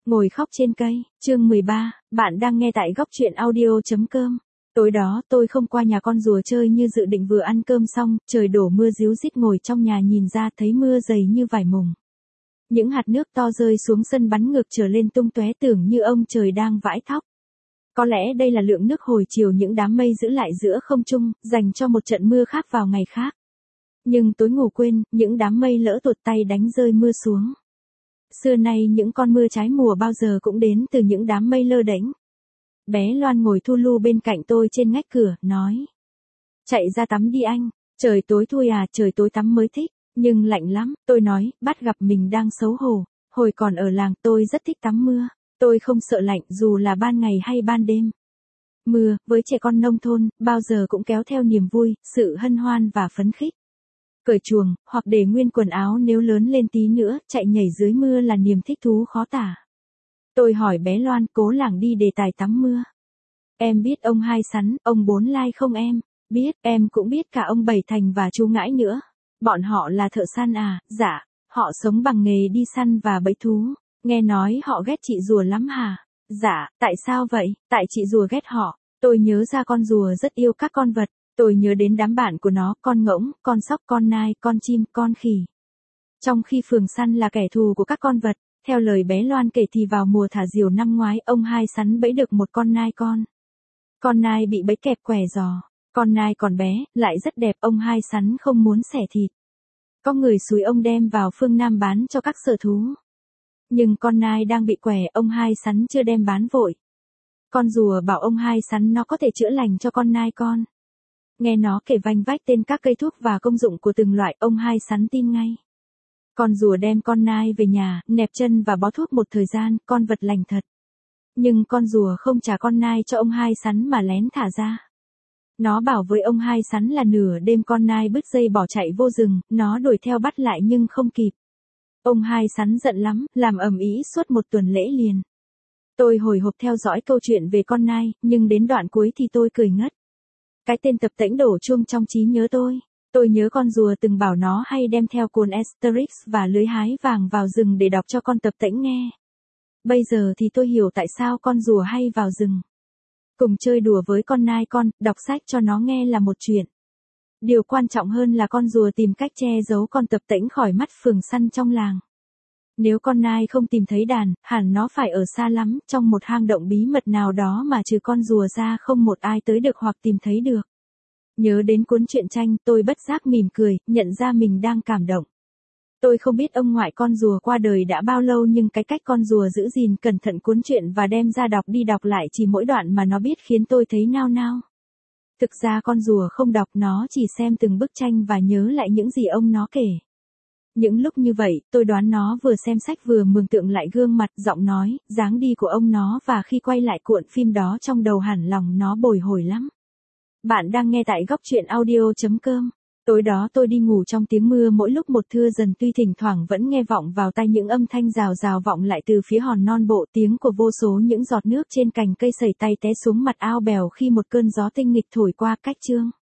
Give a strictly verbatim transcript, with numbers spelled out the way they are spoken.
Ngồi khóc trên cây, chương mười ba, bạn đang nghe tại góc truyện audio.com. Tối đó tôi không qua nhà con rùa chơi như dự định, vừa ăn cơm xong, trời đổ mưa ríu rít, ngồi trong nhà nhìn ra thấy mưa dày như vải mùng. Những hạt nước to rơi xuống sân bắn ngược trở lên tung tóe, tưởng như ông trời đang vãi thóc. Có lẽ đây là lượng nước hồi chiều những đám mây giữ lại giữa không trung, dành cho một trận mưa khác vào ngày khác. Nhưng tối ngủ quên, những đám mây lỡ tuột tay đánh rơi mưa xuống. Xưa nay những con mưa trái mùa bao giờ cũng đến từ những đám mây lơ đễnh. Bé Loan ngồi thu lu bên cạnh tôi trên ngách cửa, nói. Chạy ra tắm đi anh, trời tối thui à, trời tối tắm mới thích, nhưng lạnh lắm, tôi nói, bắt gặp mình đang xấu hổ. Hồi còn ở làng tôi rất thích tắm mưa, tôi không sợ lạnh dù là ban ngày hay ban đêm. Mưa, với trẻ con nông thôn, bao giờ cũng kéo theo niềm vui, sự hân hoan và phấn khích. Cởi chuồng, hoặc để nguyên quần áo nếu lớn lên tí nữa, chạy nhảy dưới mưa là niềm thích thú khó tả. Tôi hỏi bé Loan, cố lảng đi đề tài tắm mưa. Em biết ông Hai Sắn, ông Bốn Lai không em? Biết, em cũng biết cả ông Bảy Thành và chú Ngãi nữa. Bọn họ là thợ săn à? Dạ, họ sống bằng nghề đi săn và bẫy thú. Nghe nói họ ghét chị rùa lắm hả? Dạ, tại sao vậy? Tại chị rùa ghét họ. Tôi nhớ ra con rùa rất yêu các con vật. Tôi nhớ đến đám bạn của nó, con ngỗng, con sóc, con nai, con chim, con khỉ. Trong khi phường săn là kẻ thù của các con vật, theo lời bé Loan kể thì vào mùa thả diều năm ngoái, ông Hai Sắn bẫy được một con nai con. Con nai bị bẫy kẹp quẻ giò. Con nai còn bé, lại rất đẹp, ông Hai Sắn không muốn xẻ thịt. Có người xúi ông đem vào phương Nam bán cho các sở thú. Nhưng con nai đang bị quẻ, ông Hai Sắn chưa đem bán vội. Con rùa bảo ông Hai Sắn nó có thể chữa lành cho con nai con. Nghe nó kể vanh vách tên các cây thuốc và công dụng của từng loại, ông Hai Sắn tin ngay. Con rùa đem con nai về nhà, nẹp chân và bó thuốc một thời gian, con vật lành thật. Nhưng con rùa không trả con nai cho ông Hai Sắn mà lén thả ra. Nó bảo với ông Hai Sắn là nửa đêm con nai bứt dây bỏ chạy vô rừng, nó đuổi theo bắt lại nhưng không kịp. Ông Hai Sắn giận lắm, làm ầm ĩ suốt một tuần lễ liền. Tôi hồi hộp theo dõi câu chuyện về con nai, nhưng đến đoạn cuối thì tôi cười ngất. Cái tên Tập Tễnh đổ chuông trong trí nhớ tôi. Tôi nhớ con rùa từng bảo nó hay đem theo cuốn Asterix và lưới hái vàng vào rừng để đọc cho con Tập Tễnh nghe. Bây giờ thì tôi hiểu tại sao con rùa hay vào rừng. Cùng chơi đùa với con nai con, đọc sách cho nó nghe là một chuyện. Điều quan trọng hơn là con rùa tìm cách che giấu con Tập Tễnh khỏi mắt phường săn trong làng. Nếu con nai không tìm thấy đàn, hẳn nó phải ở xa lắm, trong một hang động bí mật nào đó mà trừ con rùa ra không một ai tới được hoặc tìm thấy được. Nhớ đến cuốn truyện tranh, tôi bất giác mỉm cười, nhận ra mình đang cảm động. Tôi không biết ông ngoại con rùa qua đời đã bao lâu, nhưng cái cách con rùa giữ gìn cẩn thận cuốn truyện và đem ra đọc đi đọc lại chỉ mỗi đoạn mà nó biết khiến tôi thấy nao nao. Thực ra con rùa không đọc, nó chỉ xem từng bức tranh và nhớ lại những gì ông nó kể. Những lúc như vậy, tôi đoán nó vừa xem sách vừa mường tượng lại gương mặt, giọng nói, dáng đi của ông nó, và khi quay lại cuộn phim đó trong đầu hẳn lòng nó bồi hồi lắm. Bạn đang nghe tại góc truyện audio.com. Tối đó tôi đi ngủ trong tiếng mưa mỗi lúc một thưa dần, tuy thỉnh thoảng vẫn nghe vọng vào tai những âm thanh rào rào vọng lại từ phía hòn non bộ, tiếng của vô số những giọt nước trên cành cây sẩy tay té xuống mặt ao bèo khi một cơn gió tinh nghịch thổi qua. Cách chương